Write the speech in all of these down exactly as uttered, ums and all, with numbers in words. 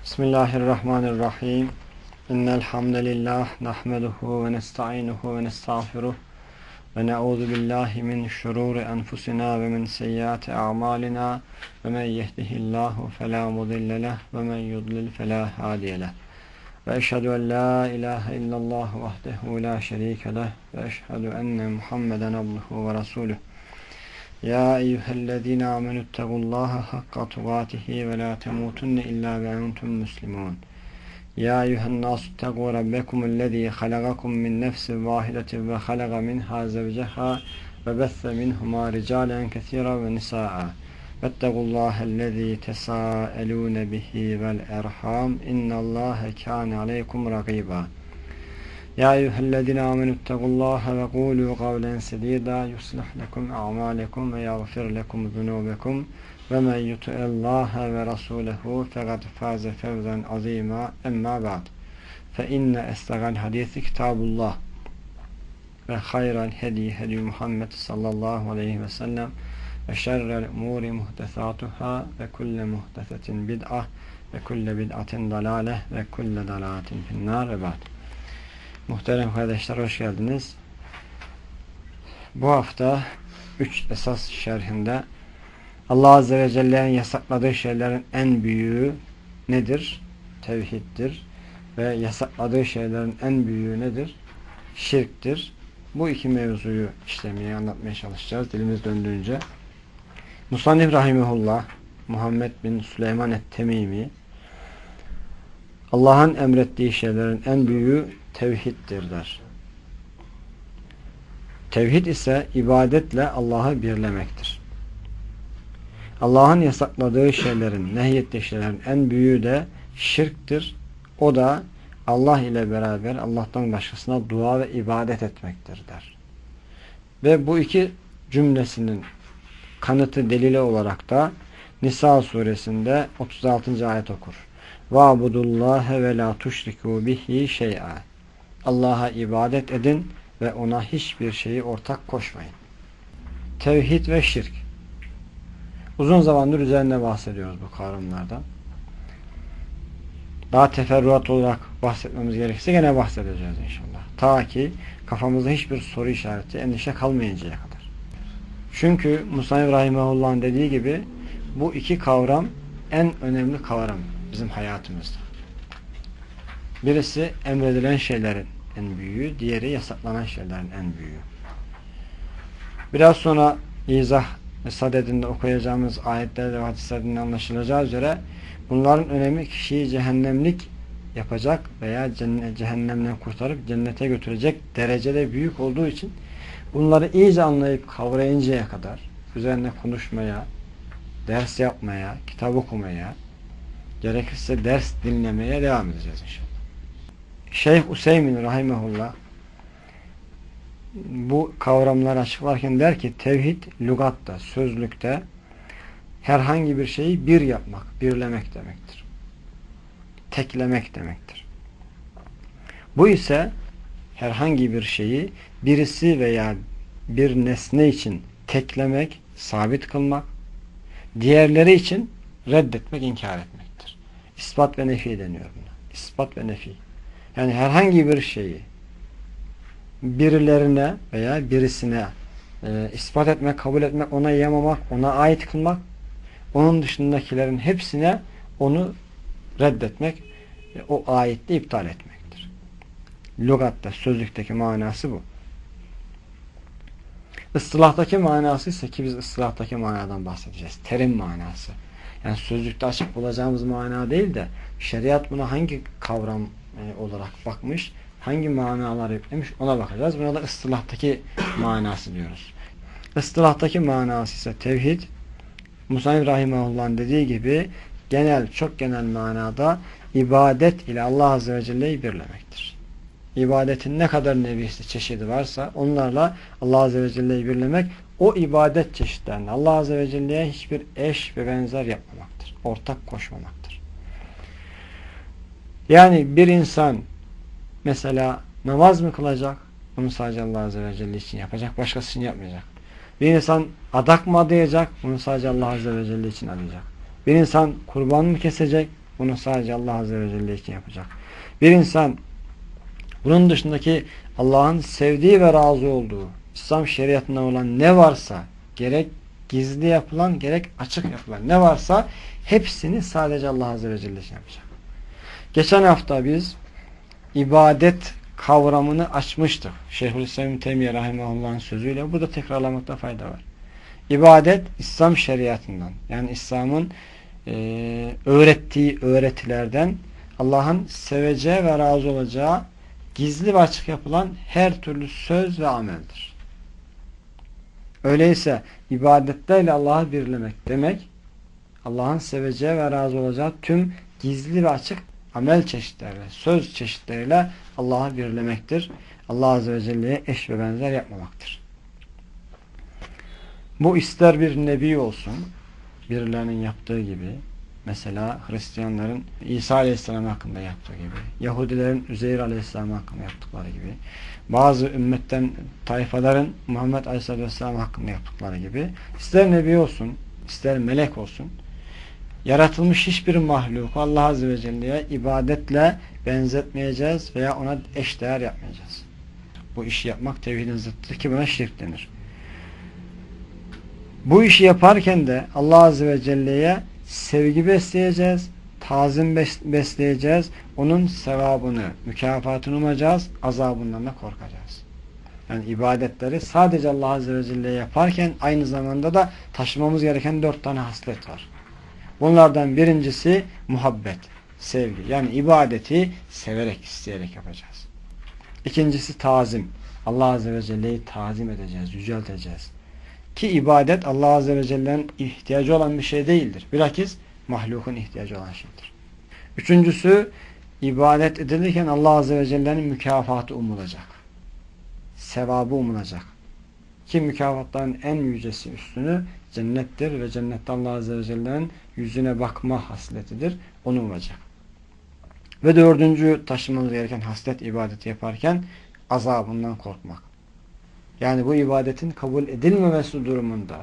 Bismillahirrahmanirrahim. İnnel hamdelellah nahmeduhu ve nestainuhu ve nestağfiruh ve na'udzu billahi min şururi enfusina ve min seyyiati a'malina ve men yehdihillahu fela mudille leh ve men yudlil fela hadiye leh. Ve eşhedü en la ilahe illallah vahdehu la şerike leh ve eşhedü enne Muhammeden abduhu ve resuluh. Ya eyyühellezine amenüttegullaha hakka tugatihi ve la temutunne illa ve entum muslimun. Ya eyyühennâsüttegû rabbekumüllezî halagakum min nefsin vâhidetin ve halaga minhâ zevceha ve besse minhumâ ricâlen kesîran ve nisâ'a. Vettegullâhellezî tesâelûne bihi vel erhâm innallâhe kâne aleykum rakîbâ. Ya eyyühellezine amenüttegullaha ve kûlû kavlen sedîdâ yuslih lekum a'mâlekum ve yagfir lekum zunûbekum ve men yuti'illâhe ve rasûlehu fekad fâze fevzen azîmâ emmâ ba'd. Fe inne estegal hadîsi kitâbullah ve hayral hedî hedî Muhammed sallallahu aleyhi ve sellem ve şerrel umûri muhtesâtuhâ ve kulle muhtesetin bid'ah ve kulle bid'atin dalâleh ve kulle dalâletin finnâr ve ba'd. Muhterem kardeşler, hoş geldiniz. Bu hafta üç esas şerhinde Allah Azze ve Celle'nin yasakladığı şeylerin en büyüğü nedir? Tevhiddir. Ve yasakladığı şeylerin en büyüğü nedir? Şirktir. Bu iki mevzuyu işlemeye, anlatmaya çalışacağız dilimiz döndüğünce. Musannif Rahimehullah Muhammed bin Süleyman et-Temimi Allah'ın emrettiği şeylerin en büyüğü tevhiddir der. Tevhid ise ibadetle Allah'ı birlemektir. Allah'ın yasakladığı şeylerin, nehyettiği şeylerin en büyüğü de şirktir. O da Allah ile beraber Allah'tan başkasına dua ve ibadet etmektir der. Ve bu iki cümlesinin kanıtı, delili olarak da Nisa suresinde otuz altıncı ayet okur. Va'budullâhe ve la tuşrikû bihi şey'a. Allah'a ibadet edin ve ona hiçbir şeyi ortak koşmayın. Tevhid ve şirk. Uzun zamandır üzerine bahsediyoruz bu kavramlardan. Daha teferruat olarak bahsetmemiz gerekirse gene bahsedeceğiz inşallah. Ta ki kafamızda hiçbir soru işareti, endişe kalmayıncaya kadar. Çünkü Musannif Rahimehullah'ın dediği gibi bu iki kavram en önemli kavram bizim hayatımızda. Birisi emredilen şeylerin en büyüğü, diğeri yasaklanan şeylerin en büyüğü. Biraz sonra izah ve sadedinde okuyacağımız ayetlerde ve hadislerden anlaşılacağı üzere bunların önemi kişiyi cehennemlik yapacak veya cennet, cehennemden kurtarıp cennete götürecek derecede büyük olduğu için bunları iyice anlayıp kavrayıncaya kadar üzerine konuşmaya, ders yapmaya, kitap okumaya, gerekirse ders dinlemeye devam edeceğiz inşallah. Şeyh Useymin Rahimehullah bu kavramları açıklarken der ki tevhid lügatta, sözlükte herhangi bir şeyi bir yapmak, birlemek demektir. Teklemek demektir. Bu ise herhangi bir şeyi birisi veya bir nesne için teklemek, sabit kılmak, diğerleri için reddetmek, inkar etmektir. İspat ve nefi deniyor buna. İspat ve nefi. Yani herhangi bir şeyi birilerine veya birisine e, ispat etmek, kabul etmek, ona yamamak, ona ait kılmak, onun dışındakilerin hepsine onu reddetmek, e, o aitliği iptal etmektir. Lügatta, sözlükteki manası bu. Istilahtaki manası ise ki biz ıstilahtaki manadan bahsedeceğiz. Terim manası. Yani sözlükte açık bulacağımız mana değil de şeriat buna hangi kavram e, olarak bakmış, hangi manaları yüklemiş ona bakacağız. Buna da ıstilahtaki manası diyoruz. Istilahtaki manası ise tevhid, Musannif Rahimehullah'ın dediği gibi genel, çok genel manada ibadet ile Allah Azze ve Celle'yi birlemektir. İbadetin ne kadar nevisi, çeşidi varsa onlarla Allah Azze ve Celle'yi birlemek, o ibadet çeşitlerinde Allah Azze ve Celle'ye hiçbir eş ve benzer yapmamaktır. Ortak koşmamaktır. Yani bir insan mesela namaz mı kılacak? Bunu sadece Allah Azze ve Celle için yapacak. Başkası için yapmayacak. Bir insan adak mı adayacak? Bunu sadece Allah Azze ve Celle için adayacak. Bir insan kurban mı kesecek? Bunu sadece Allah Azze ve Celle için yapacak. Bir insan bunun dışındaki Allah'ın sevdiği ve razı olduğu İslam şeriatından olan ne varsa, gerek gizli yapılan gerek açık yapılan ne varsa hepsini sadece Allah Azze ve Celle için yapacak. Geçen hafta biz ibadet kavramını açmıştık. Şeyhülislam İbn Teymiyye Rahimahullah'ın sözüyle. Burada tekrarlamakta fayda var. İbadet İslam şeriatından, yani İslam'ın e, öğrettiği öğretilerden Allah'ın seveceği ve razı olacağı gizli ve açık yapılan her türlü söz ve ameldir. Öyleyse ibadetlerle Allah'ı birlemek demek, Allah'ın seveceği ve razı olacağı tüm gizli ve açık amel çeşitleriyle, söz çeşitleriyle Allah'ı birlemektir. Allah Azze ve Celle'ye eş ve benzer yapmamaktır. Bu ister bir nebi olsun, birilerinin yaptığı gibi, mesela Hristiyanların İsa Aleyhisselam hakkında yaptığı gibi, Yahudilerin Üzeyr Aleyhisselam hakkında yaptıkları gibi, bazı ümmetten tayfaların Muhammed Aleyhisselam hakkında yaptıkları gibi, ister nebi olsun, ister melek olsun, yaratılmış hiçbir mahluku Allah Azze ve Celle'ye ibadetle benzetmeyeceğiz veya ona eşdeğer yapmayacağız. Bu işi yapmak tevhidin zıttıdır ki buna şirk denir. Bu işi yaparken de Allah Azze ve Celle'ye sevgi besleyeceğiz, tazim besleyeceğiz, onun sevabını, mükafatını umacağız, azabından da korkacağız. Yani ibadetleri sadece Allah Azze ve Celle'ye yaparken aynı zamanda da taşımamız gereken dört tane haslet var. Bunlardan birincisi muhabbet, sevgi. Yani ibadeti severek, isteyerek yapacağız. İkincisi tazim. Allah Azze ve Celle'yi tazim edeceğiz, yücelteceğiz. Ki ibadet Allah Azze ve Celle'nin ihtiyacı olan bir şey değildir. Bilakis mahlukun ihtiyacı olan şeydir. Üçüncüsü, ibadet edilirken Allah Azze ve Celle'nin mükafatı umulacak. Sevabı umulacak. Ki mükafatların en yücesi üstünü cennettir ve cennette Allah Azze ve Celle'nin yüzüne bakma hasletidir. Onu umacak. Ve dördüncü taşımamız gereken haslet ibadeti yaparken azabından korkmak. Yani bu ibadetin kabul edilmemesi durumunda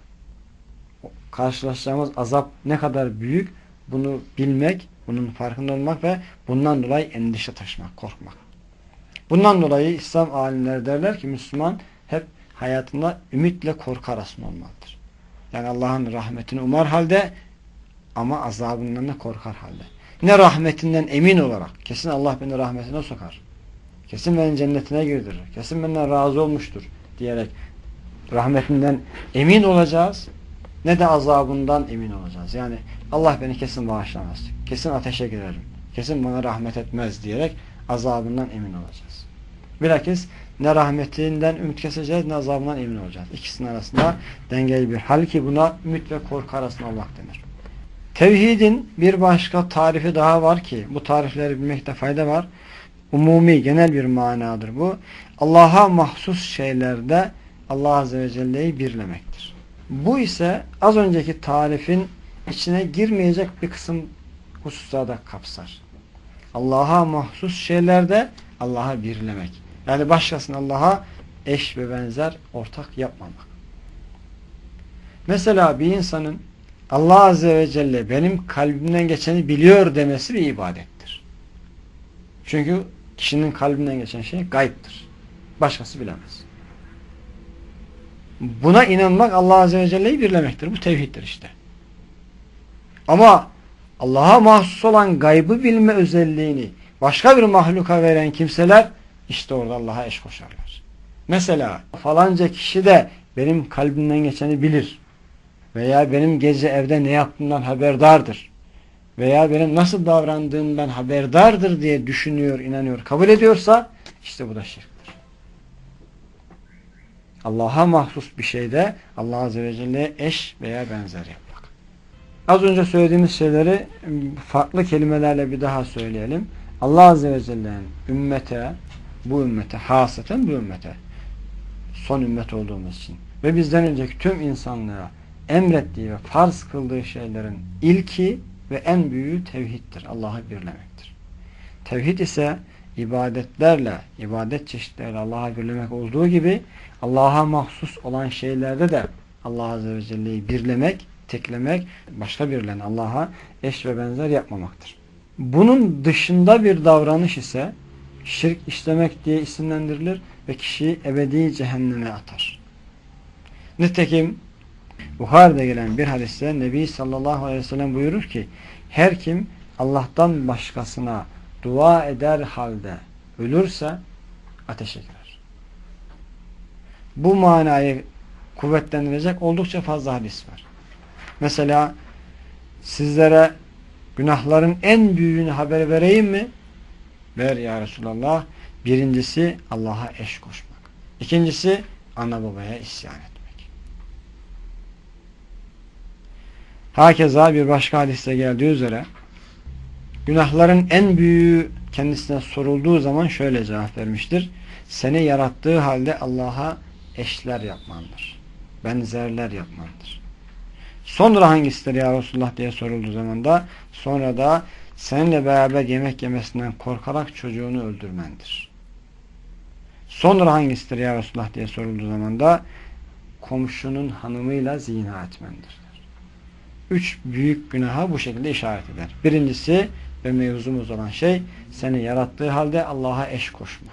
karşılaşacağımız azap ne kadar büyük bunu bilmek, bunun farkında olmak ve bundan dolayı endişe taşımak, korkmak. Bundan dolayı İslam alimleri derler ki Müslüman hep hayatında ümitle korku arasında olmalıdır. Yani Allah'ın rahmetini umar halde ama azabından da korkar halde. Ne rahmetinden emin olarak, kesin Allah beni rahmetine sokar, kesin beni cennetine girdirir, kesin benden razı olmuştur diyerek rahmetinden emin olacağız, ne de azabından emin olacağız. Yani Allah beni kesin bağışlamaz, kesin ateşe girerim, kesin bana rahmet etmez diyerek azabından emin olacağız. Bilakis ne rahmetinden ümit keseceğiz ne azabından emin olacağız. İkisinin arasında dengeli bir hal ki buna ümit ve korku arasında olmak denir. Tevhidin bir başka tarifi daha var ki bu tarifleri bilmekte fayda var. Umumi, genel bir manadır bu. Allah'a mahsus şeylerde Allah Azze ve Celle'yi birlemektir. Bu ise az önceki tarifin içine girmeyecek bir kısım hususlarda kapsar. Allah'a mahsus şeylerde Allah'a birlemek. Yani başkasını Allah'a eş ve benzer ortak yapmamak. Mesela bir insanın Allah Azze ve Celle benim kalbimden geçeni biliyor demesi bir ibadettir. Çünkü kişinin kalbinden geçen şey gayiptir. Başkası bilemez. Buna inanmak Allah Azze ve Celle'yi birlemektir. Bu tevhiddir işte. Ama Allah'a mahsus olan gaybı bilme özelliğini başka bir mahluka veren kimseler işte orada Allah'a eş koşarlar. Mesela falanca kişi de benim kalbimden geçeni bilir. Veya benim gece evde ne yaptığımdan haberdardır. Veya benim nasıl davrandığımdan haberdardır diye düşünüyor, inanıyor, kabul ediyorsa işte bu da şirktir. Allah'a mahsus bir şeyde Allah Azze ve Celle'ye eş veya benzer yapmak. Az önce söylediğimiz şeyleri farklı kelimelerle bir daha söyleyelim. Allah Azze ve Celle'nin ümmete, bu ümmete, hasaten bu ümmete, son ümmet olduğumuz için ve bizden önceki tüm insanlığa emrettiği ve farz kıldığı şeylerin ilki ve en büyüğü tevhiddir. Allah'ı birlemektir. Tevhid ise ibadetlerle, ibadet çeşitleriyle Allah'ı birlemek olduğu gibi Allah'a mahsus olan şeylerde de Allah Azze ve Celle'yi birlemek teklemek, başka birilerine Allah'a eş ve benzer yapmamaktır. Bunun dışında bir davranış ise şirk işlemek diye isimlendirilir ve kişiyi ebedi cehenneme atar. Nitekim Buhari'de gelen bir hadiste Nebi sallallahu aleyhi ve sellem buyurur ki, her kim Allah'tan başkasına dua eder halde ölürse ateşe girer. Bu manayı kuvvetlendirecek oldukça fazla hadis var. Mesela sizlere günahların en büyüğünü haber vereyim mi? Ver ya Resulallah. Birincisi Allah'a eş koşmak. İkincisi ana babaya isyan etmek. Hakeza bir başka hadiste geldiği üzere günahların en büyüğü kendisine sorulduğu zaman şöyle cevap vermiştir. Seni yarattığı halde Allah'a eşler yapmandır. Benzerler yapmandır. Sonra hangisidir ya Resulullah diye sorulduğu zaman da sonra da seninle beraber yemek yemesinden korkarak çocuğunu öldürmendir. Sonra hangisidir ya Resulullah diye sorulduğu zaman da komşunun hanımıyla zina etmendir. Üç büyük günaha bu şekilde işaret eder. Birincisi ve mevzumuz olan şey seni yarattığı halde Allah'a eş koşmak.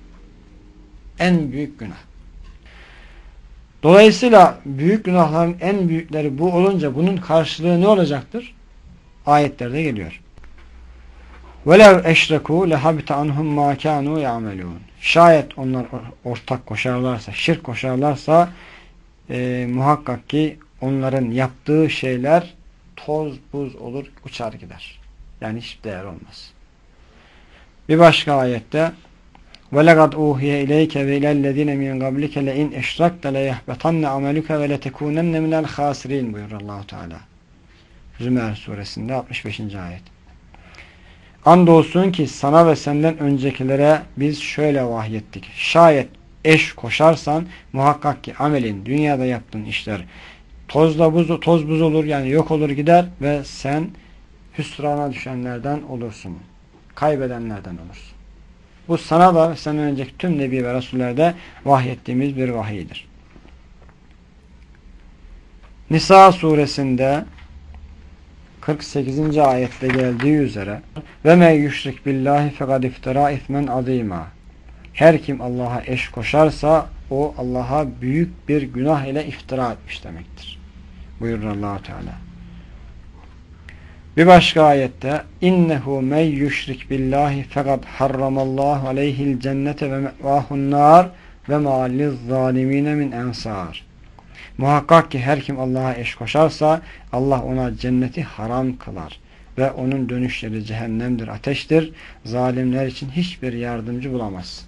En büyük günah. Dolayısıyla büyük günahların en büyükleri bu olunca bunun karşılığı ne olacaktır? Ayetlerde geliyor. وَلَوْ اَشْرَكُوا لَحَبِتَ عَنْهُمْ مَا كَانُوا يَعْمَلُونَ Şayet onlar ortak koşarlarsa, şirk koşarlarsa e, muhakkak ki onların yaptığı şeyler toz buz olur, uçar gider. Yani hiç değer olmaz. Bir başka ayette وَلَقَدْ اُوْهِيَ اِلَيْكَ وَاِلَى الَّذ۪ينَ مِنْ قَبْلِكَ لَاِنْ اَشْرَكْتَ لَيَحْبَطَنَّ عَمَلُكَ وَلَتَكُونَنَّ مِنَ الْخَاسِرِينَ buyurur Allah-u Teala. Zümer suresinde altmış beşinci ayet. Andolsun ki sana ve senden öncekilere biz şöyle vahyettik. Şayet eş koşarsan muhakkak ki amelin, dünyada yaptığın işler tozla buz, toz buz olur, yani yok olur gider ve sen hüsrana düşenlerden olursun. Kaybedenlerden olursun. Bu sana da senden önceki tüm Nebi ve Resullerde vahyettiğimiz bir vahiydir. Nisa suresinde kırk sekizinci ayette geldiği üzere ve me yüşrik billahi fekad iftira ismen azima. Her kim Allah'a eş koşarsa o Allah'a büyük bir günah ile iftira etmiş demektir. Buyurur Allah Teala. Bir başka ayette innehu men yüşrik billahi fekad harramallahu aleyhil cennete ve me'vahun nar ve ma lizzalimine min ensar. Muhakkak ki her kim Allah'a eş koşarsa Allah ona cenneti haram kılar ve onun dönüşleri cehennemdir, ateştir. Zalimler için hiçbir yardımcı bulamaz.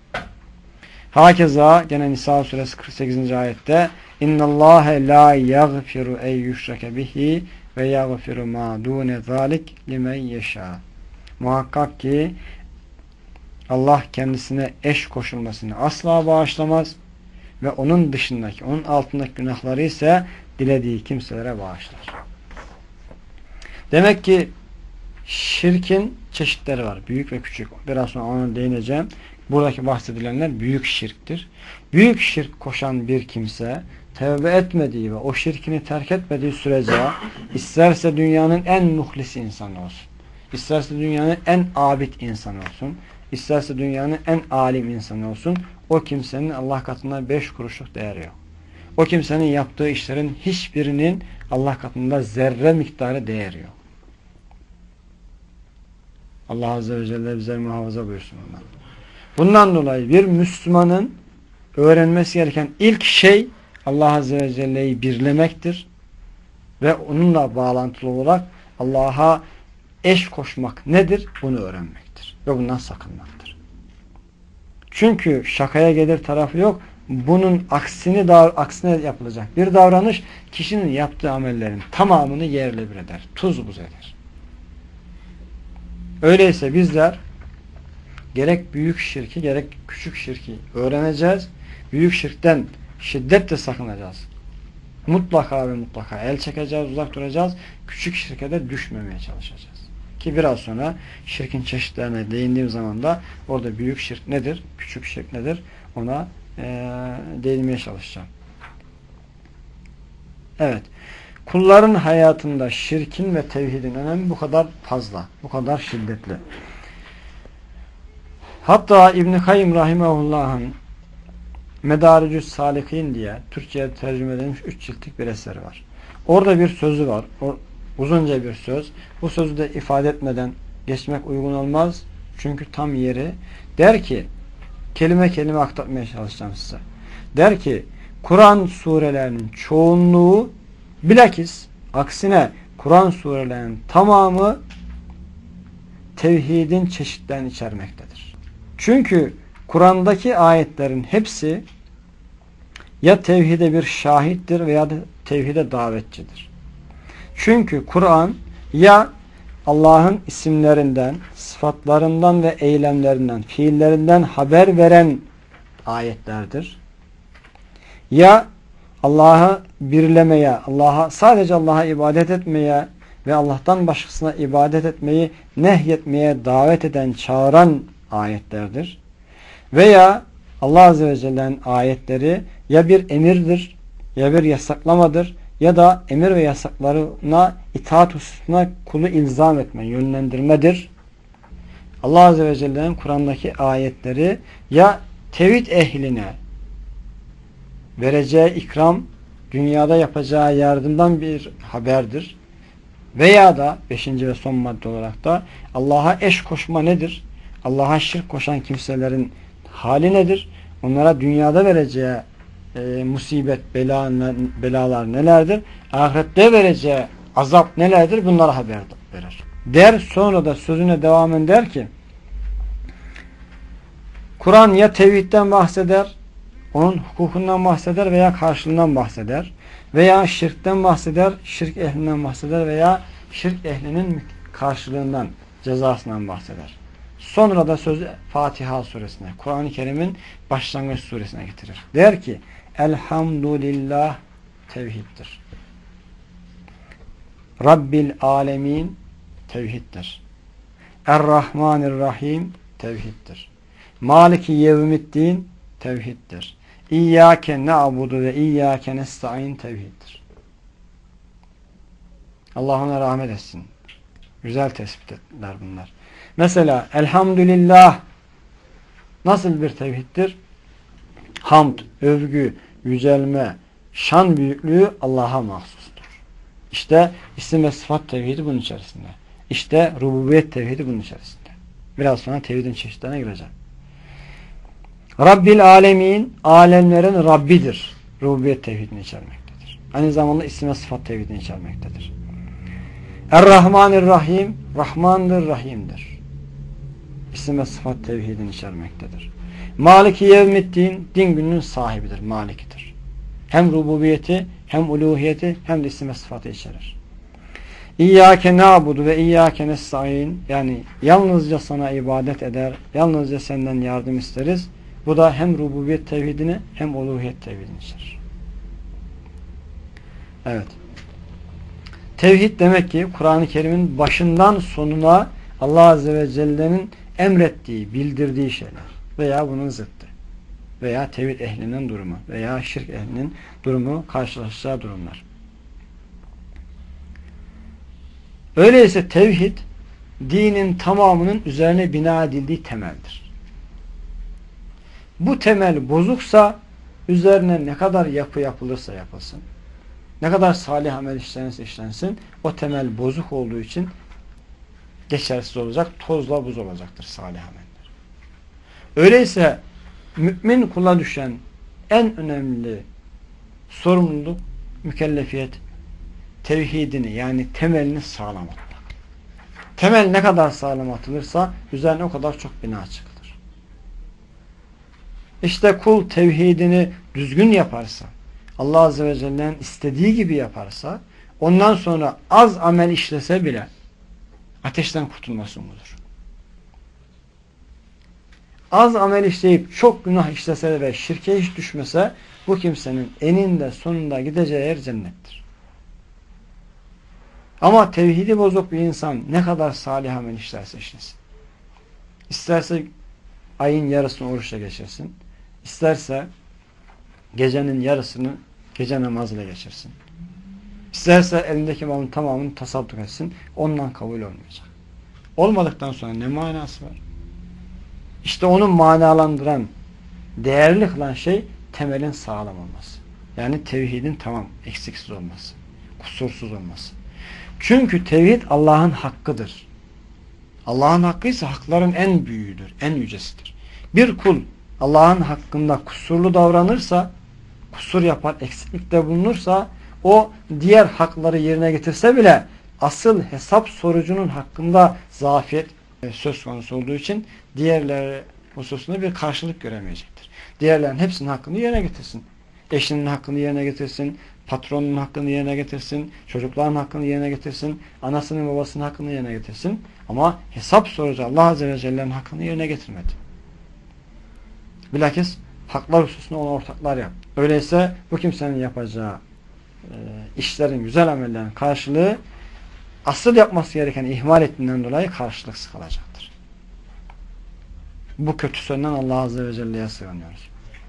Hakeza gene Nisa suresi kırk sekizinci ayette innallâhe la yaghfiru ey yüşreke bihi ve yaghfiru ma dune zalik limen yeşâ. Muhakkak ki Allah kendisine eş koşulmasını asla bağışlamaz ve onun dışındaki, onun altındaki günahları ise dilediği kimselere bağışlar. Demek ki şirkin çeşitleri var. Büyük ve küçük. Biraz sonra ona değineceğim. Buradaki bahsedilenler büyük şirktir. Büyük şirk koşan bir kimse tevbe etmediği ve o şirkini terk etmediği sürece isterse dünyanın en muhlisi insanı olsun, isterse dünyanın en abid insanı olsun, isterse dünyanın en alim insanı olsun, o kimsenin Allah katında beş kuruşluk değeri yok. O kimsenin yaptığı işlerin hiçbirinin Allah katında zerre miktarı değeri yok. Allah Azze ve Celle bize muhafaza buyursun ondan. Bundan dolayı bir Müslümanın öğrenmesi gereken ilk şey Allah Azze ve Celle'yi birlemektir ve onunla bağlantılı olarak Allah'a eş koşmak nedir? Bunu öğrenmektir ve bundan sakınmaktır. Çünkü şakaya gelir tarafı yok. Bunun aksini da, aksine yapılacak bir davranış kişinin yaptığı amellerin tamamını yerle bir eder. Tuz buz eder. Öyleyse bizler gerek büyük şirki gerek küçük şirki öğreneceğiz. Büyük şirkten şiddetle sakınacağız. Mutlaka ve mutlaka el çekeceğiz, uzak duracağız. Küçük şirke de düşmemeye çalışacağız. Ki biraz sonra şirkin çeşitlerine değindiğim zaman da orada büyük şirk nedir, küçük şirk nedir ona e, değinmeye çalışacağım. Evet. kulların hayatında şirkin ve tevhidin önemi bu kadar fazla, bu kadar şiddetli. Hatta İbn-i Kayyım Rahimahullah'ın Medaricü's Salikin diye Türkçe'ye tercüme edilmiş üç ciltlik bir eseri var. Orada bir sözü var. O, uzunca bir söz. Bu sözü de ifade etmeden geçmek uygun olmaz. Çünkü tam yeri. Der ki, kelime kelime aktarmaya çalışacağım size. Der ki, Kur'an surelerinin çoğunluğu, bilakis aksine Kur'an surelerinin tamamı tevhidin çeşitlerini içermektedir. Çünkü Kur'an'daki ayetlerin hepsi ya tevhide bir şahittir veya da tevhide davetçidir. Çünkü Kur'an ya Allah'ın isimlerinden, sıfatlarından ve eylemlerinden, fiillerinden haber veren ayetlerdir. Ya Allah'ı birlemeye, Allah'a sadece Allah'a ibadet etmeye ve Allah'tan başkasına ibadet etmeyi nehyetmeye davet eden, çağıran ayetlerdir. Veya Allah Azze ve Celle'nin ayetleri ya bir emirdir, ya bir yasaklamadır, ya da emir ve yasaklarına itaat hususuna kulu ilzam etme, yönlendirmedir. Allah Azze ve Celle'nin Kur'an'daki ayetleri ya tevhid ehline vereceği ikram, dünyada yapacağı yardımdan bir haberdir. Veya da beşinci ve son madde olarak da Allah'a eş koşma nedir? Allah'a şirk koşan kimselerin hali nedir? Onlara dünyada vereceği e, musibet, bela, belalar nelerdir? Ahirette vereceği azap nelerdir? Bunlara haber verir. Der, sonra da sözüne devam eder ki, Kur'an ya tevhidden bahseder, onun hukukundan bahseder veya karşılığından bahseder. Veya şirkten bahseder, şirk ehlinden bahseder veya şirk ehlinin karşılığından, cezasından bahseder. Sonra da sözü Fatiha suresine, Kur'an-ı Kerim'in başlangıç suresine getirir. Der ki, Elhamdülillah tevhiddir. Rabbil alemin tevhiddir. Er-Rahmanir-Rahim tevhiddir. Maliki yevmiddin tevhiddir. İyyâke na'budu ve iyyâke nesta'in tevhiddir. Allah ona rahmet etsin. Güzel tespitler bunlar. Mesela elhamdülillah nasıl bir tevhiddir? Hamd, övgü, yücelme, şan büyüklüğü Allah'a mahsustur. İşte isim ve sıfat tevhidi bunun içerisinde. İşte rububiyet tevhidi bunun içerisinde. Biraz sonra tevhidin çeşitlerine gireceğim. Rabbil alemin, alemlerin Rabbidir. Rububiyet tevhidini içermektedir. Aynı zamanda isim ve sıfat tevhidini içermektedir. Er-Rahmanir-Rahim, Rahmandır, Rahim'dir. İsim ve sıfat tevhidini içermektedir. Maliki yevmiddin, din gününün sahibidir, malikidir. Hem rububiyeti, hem uluhiyeti, hem de isim ve sıfatı içerir. İyyâke na'budu ve iyyâke nesta'in, yani yalnızca sana ibadet eder, yalnızca senden yardım isteriz. Bu da hem rububiyet tevhidini hem uluhiyet tevhidini içerir. Evet. Tevhid demek ki Kur'an-ı Kerim'in başından sonuna Allah Azze ve Celle'nin emrettiği, bildirdiği şeyler veya bunun zıttı veya tevhid ehlinin durumu veya şirk ehlinin durumu, karşılaşacağı durumlar. Öyleyse tevhid dinin tamamının üzerine bina edildiği temeldir. Bu temel bozuksa üzerine ne kadar yapı yapılırsa yapılsın, ne kadar salih amel işlenirse işlensin, o temel bozuk olduğu için geçersiz olacak, tozla buz olacaktır salih ameller. Öyleyse mümin kula düşen en önemli sorumluluk, mükellefiyet, tevhidini yani temelini sağlam atmak. Temel ne kadar sağlam atılırsa üzerine o kadar çok bina çıkılır. İşte kul tevhidini düzgün yaparsa, Allah Azze ve Celle'nin istediği gibi yaparsa, ondan sonra az amel işlese bile ateşten kurtulması umudur. Az amel işleyip çok günah işlese ve şirke hiç düşmese, bu kimsenin eninde sonunda gideceği yer cennettir. Ama tevhidi bozuk bir insan ne kadar salih amel işlerse işlesin. İsterse ayın yarısını oruçla geçirsin, İsterse gecenin yarısını gece namazıyla geçirsin. İsterse elindeki malın tamamını tasadduk etsin. Ondan kabul olmayacak. Olmadıktan sonra ne manası var? İşte onu manalandıran, değerli kılan şey temelin sağlam olması. Yani tevhidin tamam, eksiksiz olması. Kusursuz olması. Çünkü tevhid Allah'ın hakkıdır. Allah'ın hakkı ise hakların en büyüğüdür, en yücesidir. Bir kul Allah'ın hakkında kusurlu davranırsa, kusur yapar, eksiklikte bulunursa, o diğer hakları yerine getirse bile asıl hesap sorucunun hakkında zafiyet söz konusu olduğu için diğerleri hususunda bir karşılık göremeyecektir. Diğerlerin hepsinin hakkını yerine getirsin. Eşinin hakkını yerine getirsin, patronun hakkını yerine getirsin, çocukların hakkını yerine getirsin, anasının babasının hakkını yerine getirsin. Ama hesap sorucu Allah Azze ve Celle'nin hakkını yerine getirmedi. Bilakis haklar hususunda ona ortaklar yap. Öyleyse bu kimsenin yapacağı e, işlerin, güzel amellerin karşılığı asıl yapması gereken ihmal ettiğinden dolayı karşılıksız kalacaktır. Bu kötü sözden Allah Azze ve Celle'ye sığınıyoruz.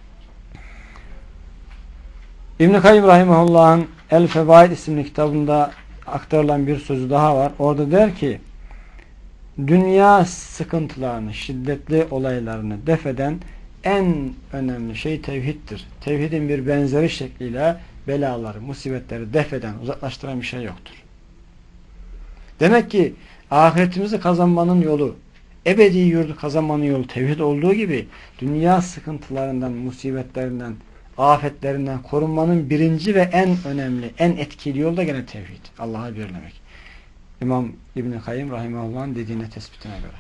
İbn-i Kayyum Rahimahullah'ın El-Fevaid isimli kitabında aktarılan bir sözü daha var. Orada der ki, dünya sıkıntılarını, şiddetli olaylarını def eden en önemli şey tevhiddir. Tevhidin bir benzeri şekliyle belaları, musibetleri def eden, uzaklaştıran bir şey yoktur. Demek ki ahiretimizi kazanmanın yolu, ebedi yurdu kazanmanın yolu tevhid olduğu gibi dünya sıkıntılarından, musibetlerinden, afetlerinden korunmanın birinci ve en önemli, en etkili yolu da gene tevhid. Allah'a birlemek. İmam İbn-i Kayyum Rahimahullah'ın dediğine, tespitine göre.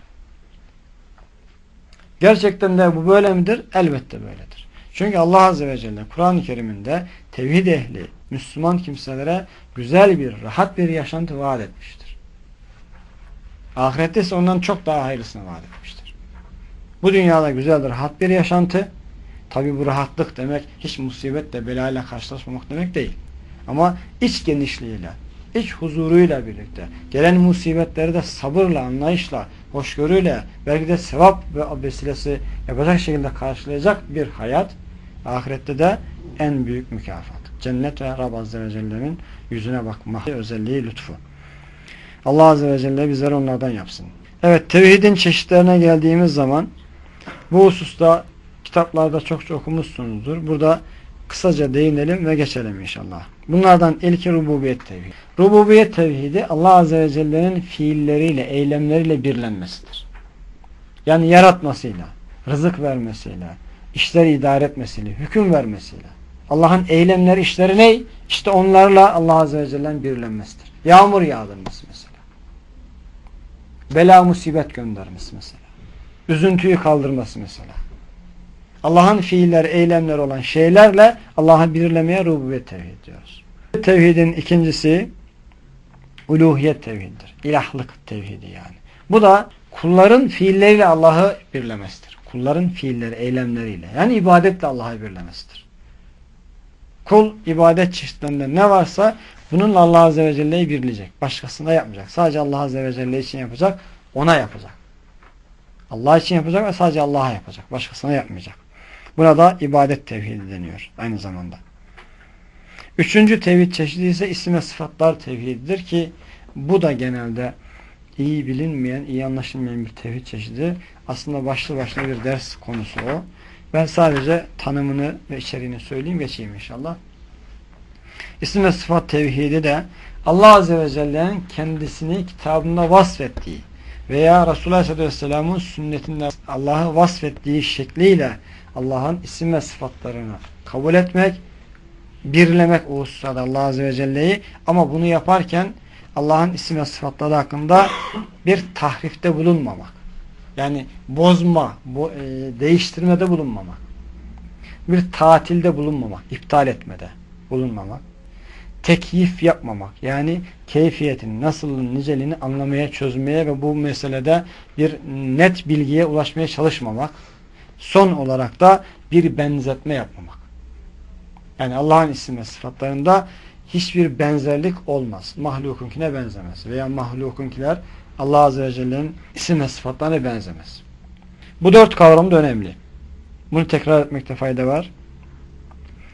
Gerçekten de bu böyle midir? Elbette böyledir. Çünkü Allah Azze ve Celle Kur'an-ı Kerim'inde tevhid ehli, Müslüman kimselere güzel bir, rahat bir yaşantı vaat etmiştir. Ahirette ise ondan çok daha hayırlısını vaat etmiştir. Bu dünyada güzel, rahat bir yaşantı. Tabi bu rahatlık demek hiç musibetle, belayla karşılaşmamak demek değil. Ama iç genişliğiyle, iç huzuruyla birlikte gelen musibetleri de sabırla, anlayışla, hoşgörüyle, belki de sevap ve vesilesi yapacak şekilde karşılayacak bir hayat, ahirette de en büyük mükafat. Cennet ve Rab Azze ve Celle'nin yüzüne bakma özelliği, lütfu. Allah Azze ve Celle bizleri onlardan yapsın. Evet, tevhidin çeşitlerine geldiğimiz zaman bu hususta kitaplarda çokça okumuşsunuzdur. Burada kısaca değinelim ve geçelim inşallah. Bunlardan ilki rububiyet tevhidi. Rububiyet tevhidi Allah Azze ve Celle'nin fiilleriyle, eylemleriyle birlenmesidir. Yani yaratmasıyla, rızık vermesiyle, işleri idare etmesiyle, hüküm vermesiyle. Allah'ın eylemleri, işleri ne? İşte onlarla Allah Azze ve Celle'nin birlenmesidir. Yağmur yağdırması mesela. Bela musibet göndermesi mesela. Üzüntüyü kaldırması mesela. Allah'ın fiilleri, eylemleri olan şeylerle Allah'ı birlemeye rububiyet tevhid diyoruz. Tevhidin ikincisi uluhiyet tevhididir. İlahlık tevhidi yani. Bu da kulların fiilleriyle Allah'ı birlemesidir. Kulların fiilleri, eylemleriyle. Yani ibadetle Allah'ı birlemesidir. Kul ibadet çeşitlerinde ne varsa bununla Allah Azze ve Celle'yi birleyecek. Başkasına yapmayacak. Sadece Allah Azze ve Celle için yapacak. Ona yapacak. Allah için yapacak ve sadece Allah'a yapacak. Başkasına yapmayacak. Buna da ibadet tevhidi deniyor aynı zamanda. Üçüncü tevhid çeşidi ise isim ve sıfatlar tevhididir ki bu da genelde iyi bilinmeyen, iyi anlaşılmayan bir tevhid çeşidi. Aslında başlı başına bir ders konusu o. Ben sadece tanımını ve içeriğini söyleyeyim, geçeyim inşallah. İsim ve sıfat tevhidi de Allah Azze ve Celle'nin kendisini kitabında vasfettiği veya Resulullah Aleyhisselatü Vesselam'ın sünnetinde Allah'ı vasfettiği şekliyle Allah'ın isim ve sıfatlarını kabul etmek, birlemek o hususlarda Allah Azze ve Celle'yi, ama bunu yaparken Allah'ın isim ve sıfatları hakkında bir tahrifte bulunmamak. Yani bozma, bo e, değiştirmede bulunmamak. Bir tatilde bulunmamak, iptal etmede bulunmamak. Tekyif yapmamak. Yani keyfiyetini, nasılın, niceliğini anlamaya, çözmeye ve bu meselede bir net bilgiye ulaşmaya çalışmamak. Son olarak da bir benzetme yapmamak. Yani Allah'ın isim ve sıfatlarında hiçbir benzerlik olmaz. Mahlukunkine benzemez. Veya mahlukunkiler Allah Azze ve Celle'nin isim ve sıfatlarına benzemez. Bu dört kavram da önemli. Bunu tekrar etmekte fayda var.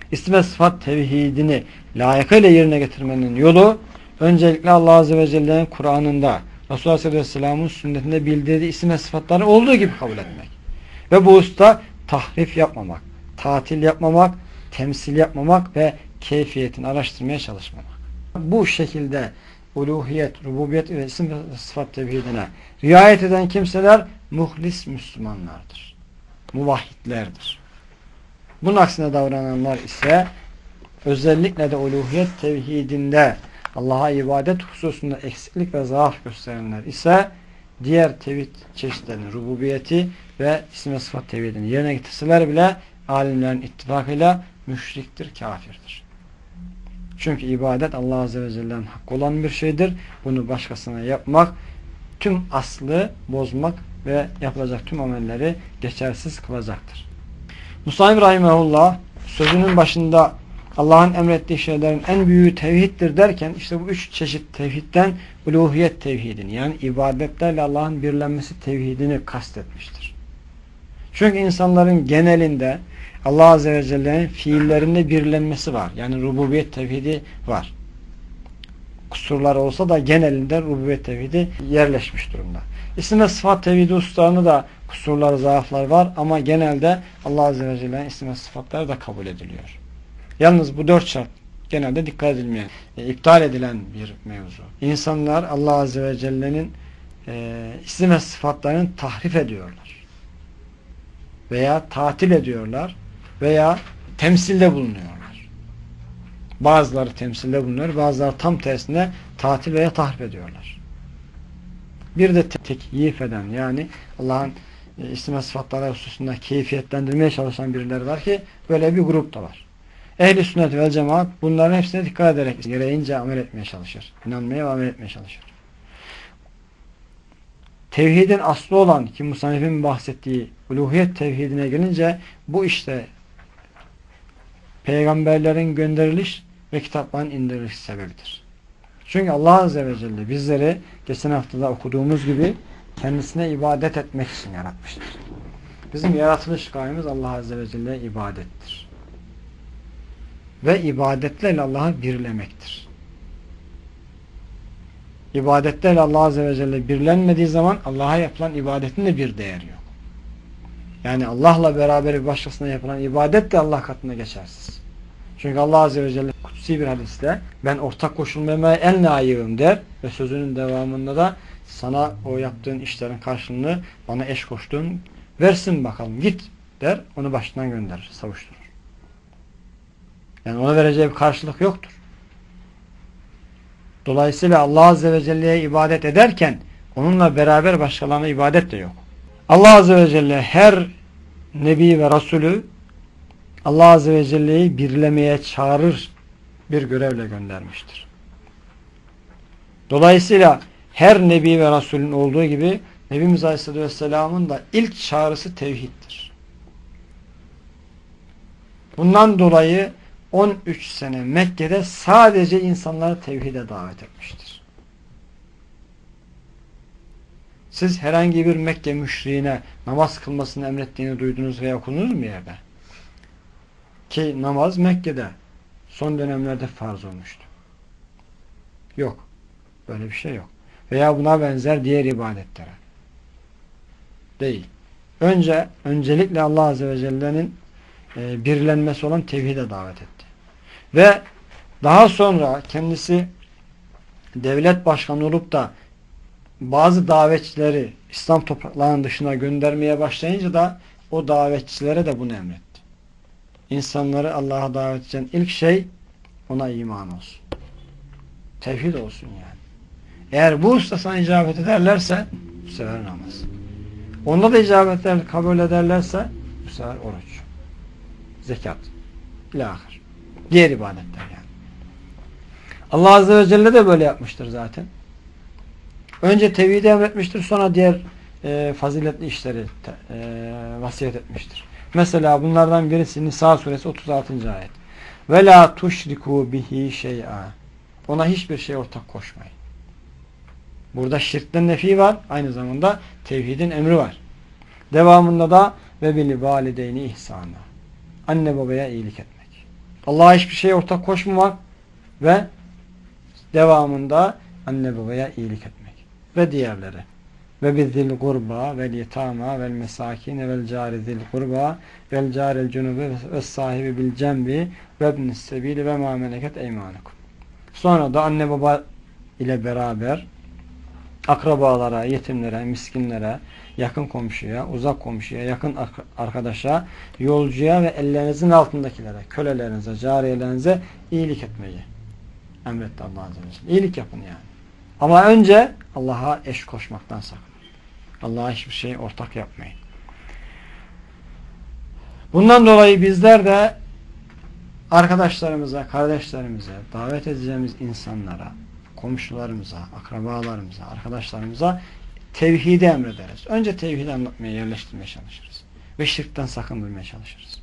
İsim ve sıfat tevhidini layıkıyla yerine getirmenin yolu öncelikle Allah Azze ve Celle'nin Kur'an'ında, Resulullah sallallahu aleyhi ve sellem'in sünnetinde bildirdiği isim ve sıfatları olduğu gibi kabul etmek. Ve bu hususta tahrif yapmamak, tatil yapmamak, temsil yapmamak ve keyfiyetini araştırmaya çalışmamak. Bu şekilde uluhiyet, rububiyet ve isim ve sıfat tevhidine riayet eden kimseler muhlis Müslümanlardır. Muvahhidlerdir. Bunun aksine davrananlar ise özellikle de uluhiyet tevhidinde Allah'a ibadet hususunda eksiklik ve zaaf gösterenler ise diğer tevhid çeşitlerini, rububiyeti ve isim ve sıfat tevhidini yerine getirseler bile alimlerin ittifakıyla müşriktir, kafirdir. Çünkü ibadet Allah Azze ve Celle'nin hakkı olan bir şeydir. Bunu başkasına yapmak, tüm aslı bozmak ve yapılacak tüm amelleri geçersiz kılacaktır. Musa'ib Rahimahullah sözünün başında Allah'ın emrettiği şeylerin en büyüğü tevhiddir derken işte bu üç çeşit tevhidden uluhiyet tevhidini, yani ibadetlerle Allah'ın birlenmesi tevhidini kastetmiştir. Çünkü insanların genelinde Allah Azze ve Celle'nin fiillerinde birlenmesi var. Yani rububiyet tevhidi var. Kusurlar olsa da genelinde rububiyet tevhidi yerleşmiş durumda. İsim ve sıfat tevhidi hususlarında da kusurlar, zaaflar var ama genelde Allah Azze ve Celle'nin isim ve sıfatları da kabul ediliyor. Yalnız bu dört şart genelde dikkat edilmeyen, e, iptal edilen bir mevzu. İnsanlar Allah Azze ve Celle'nin e, isim ve sıfatlarını tahrif ediyorlar. Veya tatil ediyorlar. Veya temsilde bulunuyorlar. Bazıları temsilde bulunuyor, bazıları tam tersine tatil veya tahrif ediyorlar. Bir de tekyif eden, yani Allah'ın e, isim ve sıfatları hususunda keyfiyetlendirmeye çalışan birileri var ki böyle bir grup da var. Ehl-i sünnet vel cemaat bunların hepsine dikkat ederek gereğince amel etmeye çalışır. İnanmaya ve amel etmeye çalışır. Tevhidin aslı olan ki musannifin bahsettiği uluhiyet tevhidine gelince bu işte peygamberlerin gönderiliş ve kitapların indiriliş sebebidir. Çünkü Allah Azze ve Celle bizleri geçen haftada okuduğumuz gibi kendisine ibadet etmek için yaratmıştır. Bizim yaratılış gayemiz Allah Azze ve Celle'ye ibadettir. Ve ibadetlerle Allah'ı birlemektir. İbadetlerle Allah Azze ve Celle birlenmediği zaman Allah'a yapılan ibadetin de bir değeri yok. Yani Allah'la beraber bir başkasına yapılan ibadet de Allah katında geçersiz. Çünkü Allah Azze ve Celle kutsi bir hadiste ben ortak koşulmamaya en layığım der ve sözünün devamında da sana o yaptığın işlerin karşılığını bana eş koştuğun versin bakalım git der, onu başından gönderir, savuşturur. Yani ona vereceği bir karşılık yoktur. Dolayısıyla Allah Azze ve Celle'ye ibadet ederken onunla beraber başkalarına ibadet de yok. Allah Azze ve Celle her Nebi ve Resulü Allah Azze ve Celle'yi birlemeye çağırır bir görevle göndermiştir. Dolayısıyla her Nebi ve Resulün olduğu gibi Nebimiz Aleyhisselatü Vesselam'ın da ilk çağrısı tevhiddir. Bundan dolayı on üç sene Mekke'de sadece insanları tevhide davet etmiştir. Siz herhangi bir Mekke müşriğine namaz kılmasını emrettiğini duydunuz veya okudunuz mu yerde? Ki namaz Mekke'de son dönemlerde farz olmuştu. Yok. Böyle bir şey yok. Veya buna benzer diğer ibadetlere. Değil. Önce, öncelikle Allah Azze ve Celle'nin e, birlenmesi olan tevhide davet etti. Ve daha sonra kendisi devlet başkanı olup da bazı davetçileri İslam topraklarının dışına göndermeye başlayınca da o davetçilere de bunu emretti. İnsanları Allah'a davet edeceğin ilk şey ona iman olsun. Tevhid olsun yani. Eğer bu usta sana icabet ederlerse bu sefer namaz. Onda da icabetler kabul ederlerse bu sefer oruç. Zekat. İlahir. Diğer ibadetler yani. Allah Azze ve Celle de böyle yapmıştır zaten. Önce tevhidi emretmiştir, sonra diğer e, faziletli işleri te, e, vasiyet etmiştir. Mesela bunlardan birisi Nisa suresi otuz altıncı ayet. Ve la tuşriku bihi şey'a. Ona hiçbir şey ortak koşmayın. Burada şirkten nefi var, aynı zamanda tevhidin emri var. Devamında da ve bil valideyni ihsana. Anne babaya iyilik etmek. Allah'a hiçbir şeye ortak koşmamak ve devamında anne babaya iyilik etmek. Ve diğerleri. Ve bizzil kurba vel yetama vel mesakine vel cari zil kurba vel caril cunubi ve sahibi bil cembi ve ibnis sebili ve ma meleket eymanukum. Sonra da anne baba ile beraber akrabalara, yetimlere, miskinlere, yakın komşuya, uzak komşuya, yakın arkadaşa, yolcuya ve ellerinizin altındakilere, kölelerinize, cariyelerinize iyilik etmeyi emretti Allah Azze ve Celle. İyilik yapın yani. Ama önce Allah'a eş koşmaktan sakın. Allah'a hiçbir şey ortak yapmayın. Bundan dolayı bizler de arkadaşlarımıza, kardeşlerimize, davet edeceğimiz insanlara, komşularımıza, akrabalarımıza, arkadaşlarımıza tevhidi emrederiz. Önce tevhidi anlatmaya, yerleştirmeye çalışırız. Ve şirkten sakındırmaya çalışırız.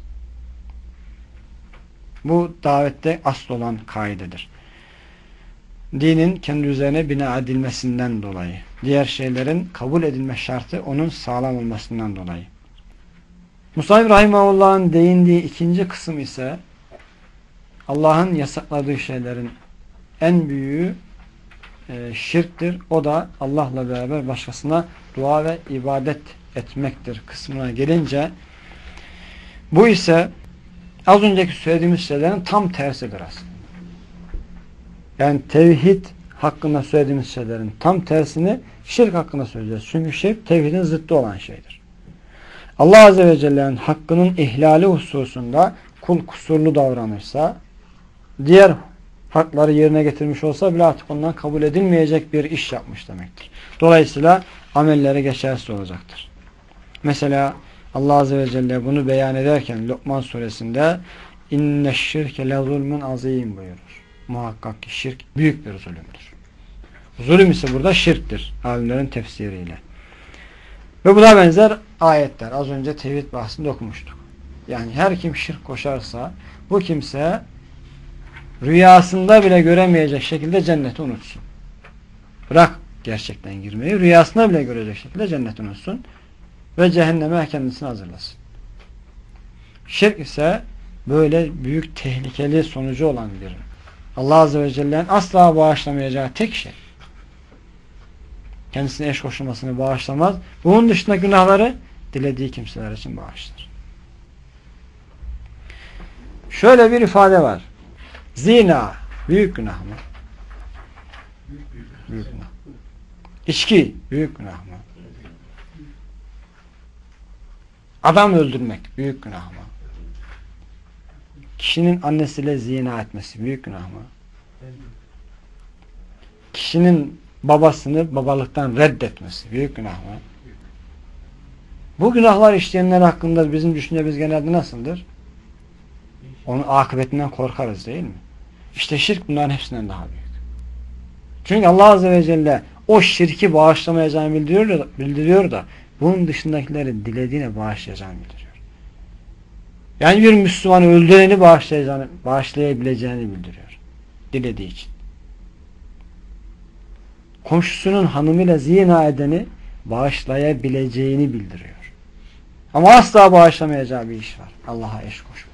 Bu davette asıl olan kaidedir. Dinin kendi üzerine bina edilmesinden dolayı, diğer şeylerin kabul edilme şartı onun sağlam olmasından dolayı. Musa'ib Rahimahullah'ın değindiği ikinci kısım ise Allah'ın yasakladığı şeylerin en büyüğü e, şirktir. O da Allah'la beraber başkasına dua ve ibadet etmektir kısmına gelince, bu ise az önceki söylediğimiz şeylerin tam tersidir aslında. Yani tevhid hakkında söylediğimiz şeylerin tam tersini şirk hakkında söyleyeceğiz. Çünkü şirk tevhidin zıttı olan şeydir. Allah Azze ve Celle'nin hakkının ihlali hususunda kul kusurlu davranırsa, diğer hakları yerine getirmiş olsa bile artık ondan kabul edilmeyecek bir iş yapmış demektir. Dolayısıyla amelleri geçersiz olacaktır. Mesela Allah Azze ve Celle bunu beyan ederken Lokman suresinde inne şirke le zulmün azim buyurur. Muhakkak ki şirk büyük bir zulümdür. Zulüm ise burada şirktir. Alimlerin tefsiriyle. Ve buna benzer ayetler. Az önce tevhid bahsinde okumuştuk. Yani her kim şirk koşarsa bu kimse rüyasında bile göremeyecek şekilde cenneti unutsun. Bırak gerçekten girmeyi, rüyasında bile görecek şekilde cenneti unutsun ve cehenneme kendisini hazırlasın. Şirk ise böyle büyük tehlikeli sonucu olan bir, Allah Azze ve Celle'nin asla bağışlamayacağı tek şey. Kendisine eş koşulmasını bağışlamaz. Bunun dışında günahları dilediği kimseler için bağışlar. Şöyle bir ifade var. Zina büyük günah mı? Büyük günah. İçki büyük günah mı? Adam öldürmek büyük günah mı? Kişinin annesiyle zina etmesi büyük günah mı? Kişinin babasını babalıktan reddetmesi büyük günah mı? Bu günahlar işleyenler hakkında bizim düşüncemiz genelde nasıldır? Onun akıbetinden korkarız değil mi? İşte şirk bunların hepsinden daha büyük. Çünkü Allah Azze ve Celle o şirki bağışlamayacağını bildiriyor, bildiriyor da bunun dışındakileri dilediğine bağışlayacağını bildiriyor. Yani bir Müslümanı öldüreni bağışlayacağını, bağışlayabileceğini bildiriyor. Dilediği için. Komşusunun hanımıyla zina edeni bağışlayabileceğini bildiriyor. Ama asla bağışlamayacağı bir iş var. Allah'a eş koşmak.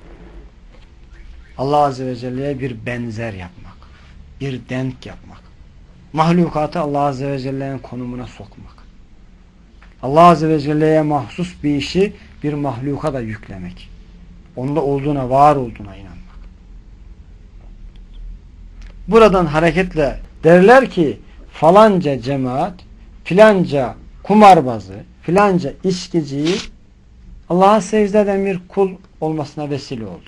Allah Azze ve Celle'ye bir benzer yapmak. Bir denk yapmak. Mahlukatı Allah Azze ve Celle'nin konumuna sokmak. Allah Azze ve Celle'ye mahsus bir işi bir mahluka da yüklemek. Onda olduğuna, var olduğuna inanmak. Buradan hareketle derler ki falanca cemaat, filanca kumarbazı, filanca içkiciyi Allah'a secde eden bir kul olmasına vesile oldu.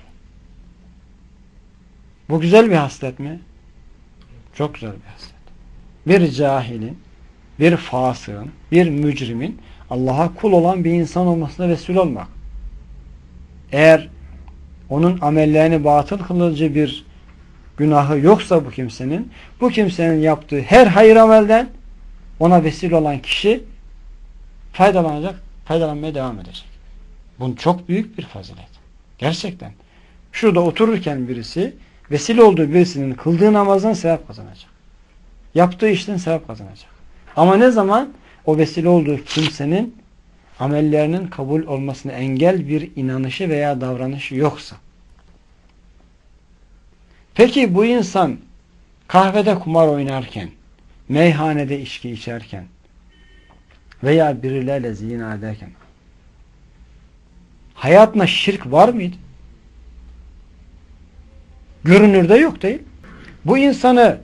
Bu güzel bir haslet mi? Çok güzel bir haslet. Bir cahilin, bir fasığın, bir mücrimin Allah'a kul olan bir insan olmasına vesile olmak. Eğer onun amellerini batıl kılıcı bir günahı yoksa bu kimsenin, bu kimsenin yaptığı her hayır amelden ona vesile olan kişi faydalanacak, faydalanmaya devam edecek. Bu çok büyük bir fazilet. Gerçekten. Şurada otururken birisi vesile olduğu birisinin kıldığı namazdan sevap kazanacak. Yaptığı işten sevap kazanacak. Ama ne zaman o vesile olduğu kimsenin amellerinin kabul olmasına engel bir inanışı veya davranışı yoksa, Peki bu insan kahvede kumar oynarken, meyhanede içki içerken veya birilerle zina ederken hayatında şirk var mıydı? Görünürde yok değil. Bu insanı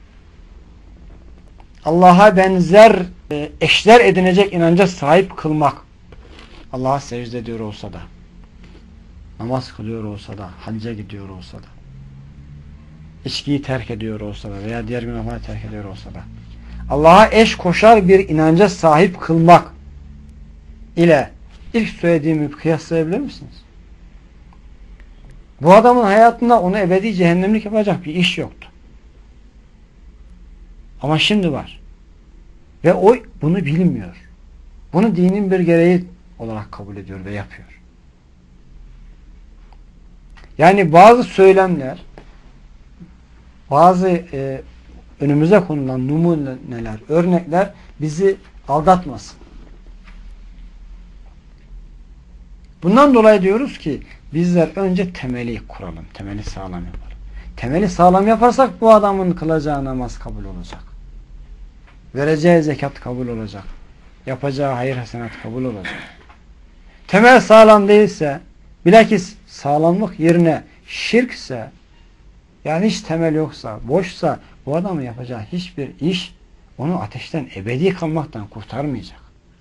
Allah'a benzer eşler edinecek inanca sahip kılmak, Allah'a secde ediyor olsa da, namaz kılıyor olsa da, hacca gidiyor olsa da, içkiyi terk ediyor olsa da veya diğer günahları terk ediyor olsa da, Allah'a eş koşar bir inanca sahip kılmak ile ilk söylediğimi kıyaslayabilir misiniz? Bu adamın hayatında onu ebedi cehennemlik yapacak bir iş yoktu. Ama şimdi var. Ve o bunu bilmiyor. Bunu dinin bir gereği olarak kabul ediyor ve yapıyor. Yani bazı söylemler, bazı e, önümüze konulan numuneler, örnekler bizi aldatmasın. Bundan dolayı diyoruz ki bizler önce temeli kuralım, temeli sağlam yapalım. Temeli sağlam yaparsak bu adamın kılacağı namaz kabul olacak. Vereceği zekat kabul olacak. Yapacağı hayır hasenat kabul olacak. Temel sağlam değilse, bilakis sağlamlık yerine şirkse, yani hiç temel yoksa, boşsa bu adamın yapacağı hiçbir iş onu ateşten ebedi kalmaktan kurtarmayacak.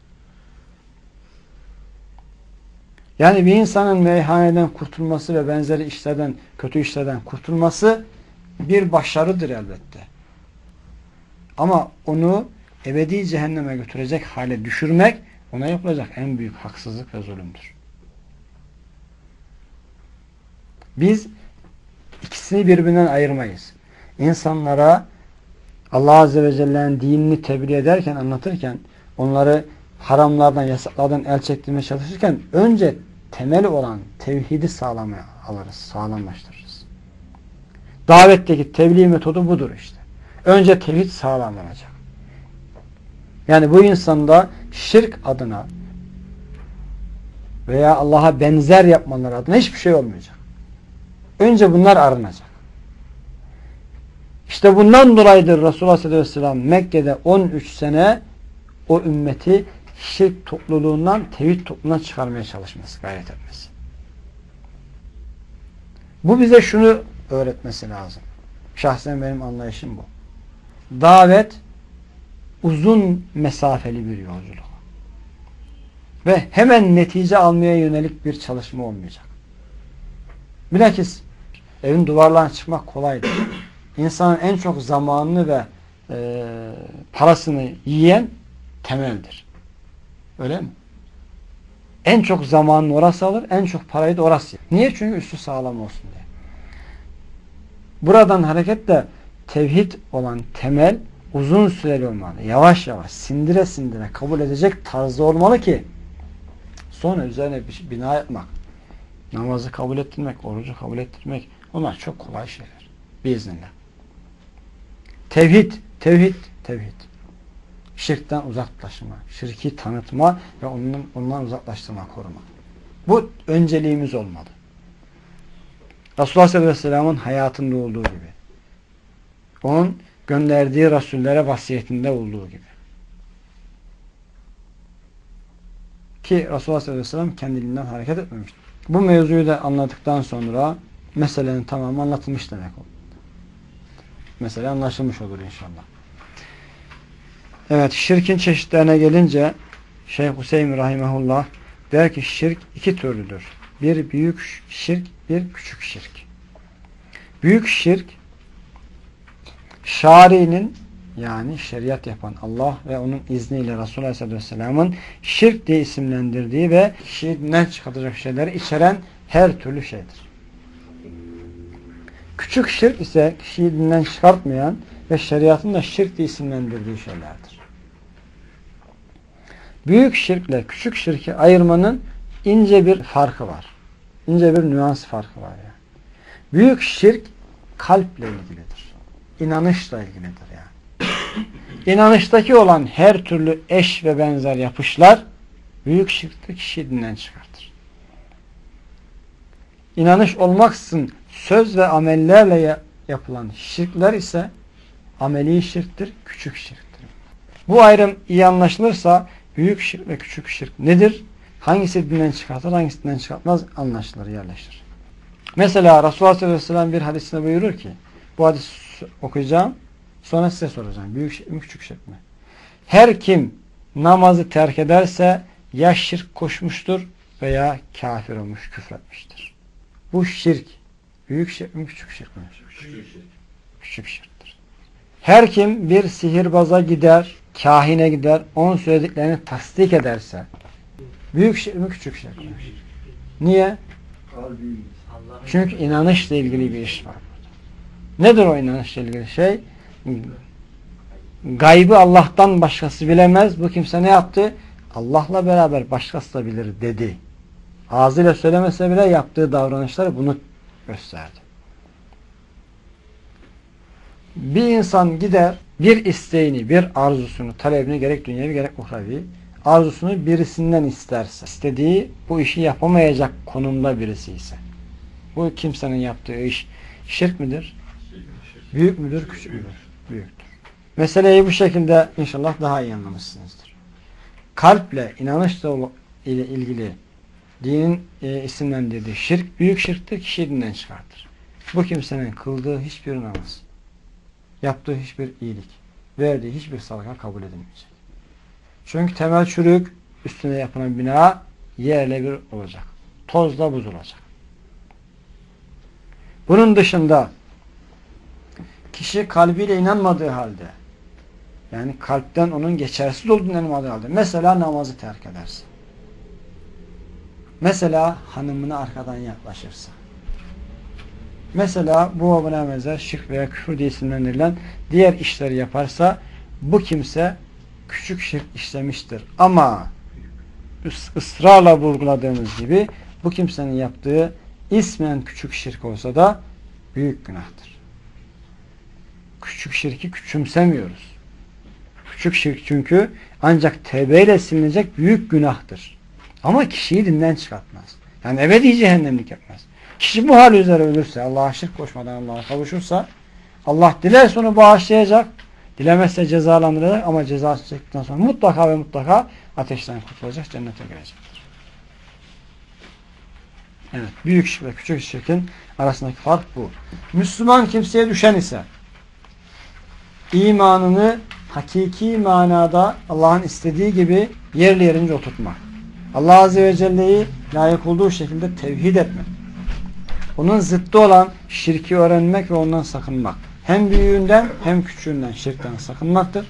Yani bir insanın meyhaneden kurtulması ve benzeri işlerden, kötü işlerden kurtulması bir başarıdır elbette. Ama onu ebedi cehenneme götürecek hale düşürmek ona yapılacak en büyük haksızlık ve zulümdür. Biz ikisini birbirinden ayırmayız. İnsanlara Allah Azze ve Celle'nin dinini tebliğ ederken, anlatırken, onları haramlardan, yasaklardan el çektirmeye çalışırken önce temeli olan tevhidi sağlamaya alırız, sağlamlaştırırız. Davetteki tebliğ metodu budur işte. Önce tevhid sağlamlanacak. Yani bu insanda şirk adına veya Allah'a benzer yapmaları adına hiçbir şey olmayacak. Önce bunlar arınacak. İşte bundan dolayıdır Resulullah sallallahu aleyhi ve sellem Mekke'de on üç sene o ümmeti şirk topluluğundan tevhid topluluğundan çıkarmaya çalışması, gayret etmesi. Bu bize şunu öğretmesi lazım. Şahsen benim anlayışım bu. Davet uzun mesafeli bir yolculuk. Ve hemen netice almaya yönelik bir çalışma olmayacak. Bilakis evin duvarlarına çıkmak kolaydır. İnsanın en çok zamanını ve e, parasını yiyen temeldir. Öyle mi? En çok zamanını orası alır, en çok parayı da orası yer. Niye? Çünkü üstü sağlam olsun diye. Buradan hareketle tevhid olan temel uzun süreli olmalı. Yavaş yavaş, sindire sindire kabul edecek tarzda olmalı ki sonra üzerine bir bina yapmak, namazı kabul ettirmek, orucu kabul ettirmek, onlar çok kolay şeyler. Biiznillah. Tevhid, tevhid, tevhid. Şirkten uzaklaşma, şirki tanıtma ve ondan, ondan uzaklaştırma, koruma. Bu önceliğimiz olmalı. Resulullah sallallahu aleyhi ve sellem'in hayatında olduğu gibi. Onun gönderdiği rasullere vasiyetinde olduğu gibi. Ki Resulullah sallallahu aleyhi ve sellem kendiliğinden hareket etmemiştir. Bu mevzuyu da anladıktan sonra meselenin tamamı anlatılmış demek olur. Mesele anlaşılmış olur inşallah. Evet, şirkin çeşitlerine gelince Şeyh Hüseyin rahimehullah der ki şirk iki türlüdür. Bir büyük şirk, bir küçük şirk. Büyük şirk şari'nin, yani şeriat yapan Allah ve onun izniyle Resulullah sallallahu aleyhi ve sellem'in şirk diye isimlendirdiği ve şirkten çıkartacak şeyleri içeren her türlü şeydir. Küçük şirk ise kişiyi dinden çıkartmayan ve şeriatın da şirk diye isimlendirdiği şeylerdir. Büyük şirkle küçük şirki ayırmanın ince bir farkı var. İnce bir nüans farkı var yani. Büyük şirk kalple ilgilidir. İnanışla ilgilidir yani. İnanıştaki olan her türlü eş ve benzer yapışlar büyük şirkte kişiyi dinden çıkartır. İnanış olmaksızın söz ve amellerle yapılan şirkler ise ameli şirktir, küçük şirktir. Bu ayrım iyi anlaşılırsa büyük şirk ve küçük şirk nedir? Hangisi dinden çıkartır, hangisi dinden çıkartmaz anlaşılır, yerleşir. Mesela Resulullah sallallahu aleyhi ve sellem bir hadisinde buyurur ki, bu hadis okuyacağım, sonra size soracağım. Büyük şirk mi, küçük şirk mi? Her kim namazı terk ederse ya şirk koşmuştur veya kafir olmuş, küfretmiştir. Bu şirk büyük şirk mi, küçük şirk mi? Küçük şirk. Küçük şirktir. Her kim bir sihirbaza gider, kahine gider, onun söylediklerini tasdik ederse büyük şirk mi, küçük şirk mi? Niye? Çünkü inanışla ilgili bir iş var burada. Nedir o inanışla ilgili şey? Gaybı Allah'tan başkası bilemez. Bu kimse ne yaptı? Allah'la beraber başkası da bilir dedi. Ağzıyla söylemese bile yaptığı davranışlar bunu gösterdi. Bir insan gider bir isteğini, bir arzusunu, talebini gerek dünyevi gerek uhrevi arzusunu birisinden isterse, istediği bu işi yapamayacak konumda birisi ise bu kimsenin yaptığı iş şirk midir? Büyük müdür? Küçük müdür? Büyüktür. Meseleyi bu şekilde inşallah daha iyi anlamışsınızdır. Kalple, inanışla ile ilgili dinin e, isimlendirdiği şirk büyük şirktir, kişiyi dinden çıkartır. Bu kimsenin kıldığı hiçbir namaz, yaptığı hiçbir iyilik, verdiği hiçbir sadaka kabul edilmeyecek. Çünkü temel çürük, üstüne yapılan bina yerle bir olacak. Tozla buz olacak. Bunun dışında kişi kalbiyle inanmadığı halde, yani kalpten onun geçersiz olduğunu inanmadığı halde, mesela namazı terk ederse, mesela hanımına arkadan yaklaşırsa, mesela bu babına benzer şirk veya küfür diye isimlendirilen diğer işleri yaparsa, bu kimse küçük şirk işlemiştir. Ama ısrarla vurguladığımız gibi bu kimsenin yaptığı ismen küçük şirk olsa da büyük günahtır. Küçük şirki küçümsemiyoruz. Küçük şirk çünkü ancak tevbeyle silinecek büyük günahtır. Ama kişiyi dinden çıkartmaz. Yani ebedi cehennemlik yapmaz. Kişi bu hal üzere ölürse, Allah'a şirk koşmadan Allah'a kavuşursa, Allah dilerse onu bağışlayacak, dilemezse cezalandıracak ama cezası çektikten sonra mutlaka ve mutlaka ateşten kurtulacak, cennete girecektir. Evet, büyük şirk ve küçük şirkin arasındaki fark bu. Müslüman kimseye düşen ise imanını hakiki manada Allah'ın istediği gibi yerli yerince oturtmak. Allah Azze ve Celle'yi layık olduğu şekilde tevhid etmek. Onun zıttı olan şirki öğrenmek ve ondan sakınmak. Hem büyüğünden hem küçüğünden şirkten sakınmaktır.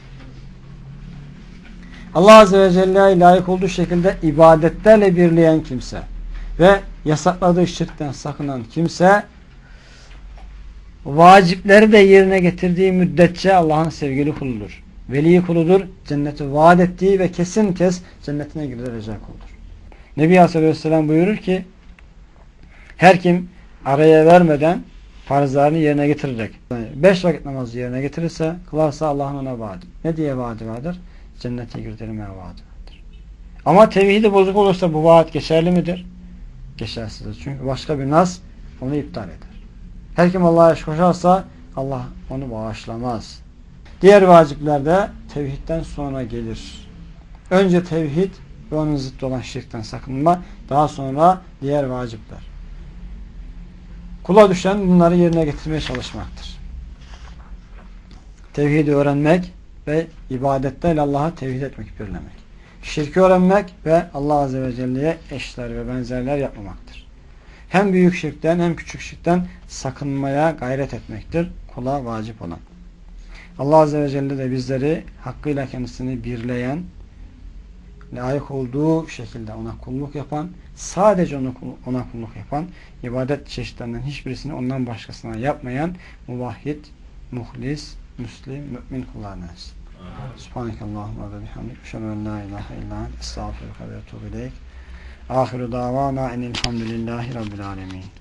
Allah Azze ve Celle'ye layık olduğu şekilde ibadetlerle birleyen kimse ve yasakladığı şirkten sakınan kimse vacipleri de yerine getirdiği müddetçe Allah'ın sevgili kuludur. Veli kuludur. Cenneti vaat ettiği ve kesin kes cennetine girecek kuludur. Nebi Aleyhisselam buyurur ki her kim araya vermeden farzlarını yerine getirecek. Yani beş vakit namazı yerine getirirse, kılarsa Allah'ın ona vaadi. Ne diye vaadi vardır? Cennete girdirmeye vaadi vardır. Ama tevhidi bozuk olursa bu vaat geçerli midir? Geçersizdir. Çünkü başka bir nas onu iptal eder. Her kim Allah'a eş koşarsa Allah onu bağışlamaz. Diğer vaciplerde tevhidden sonra gelir. Önce tevhid ve onun zıttı olan şirkten sakınma, daha sonra diğer vacipler. Kula düşen bunları yerine getirmeye çalışmaktır. Tevhidi öğrenmek ve ibadetlerle Allah'a tevhid etmek, birlemek. Şirki öğrenmek ve Allah Azze ve Celle'ye eşler ve benzerler yapmamaktır. Hem büyük şirkten hem küçük şirkten sakınmaya gayret etmektir. Kula vacip olan. Allah Azze ve Celle de bizleri hakkıyla kendisini birleyen, layık olduğu şekilde ona kulluk yapan, sadece ona, ona kulluk yapan, ibadet çeşitlerinden hiçbirisini ondan başkasına yapmayan muvahhid, muhlis, müslim, mümin kullarına etsin. Subhanekallahumma ve bihamdik. Eşhedü en la ilahe illa ente estağfiruke ve etûbü ileyk. Ahiru davana enelhamdülillahi rabbil alemin.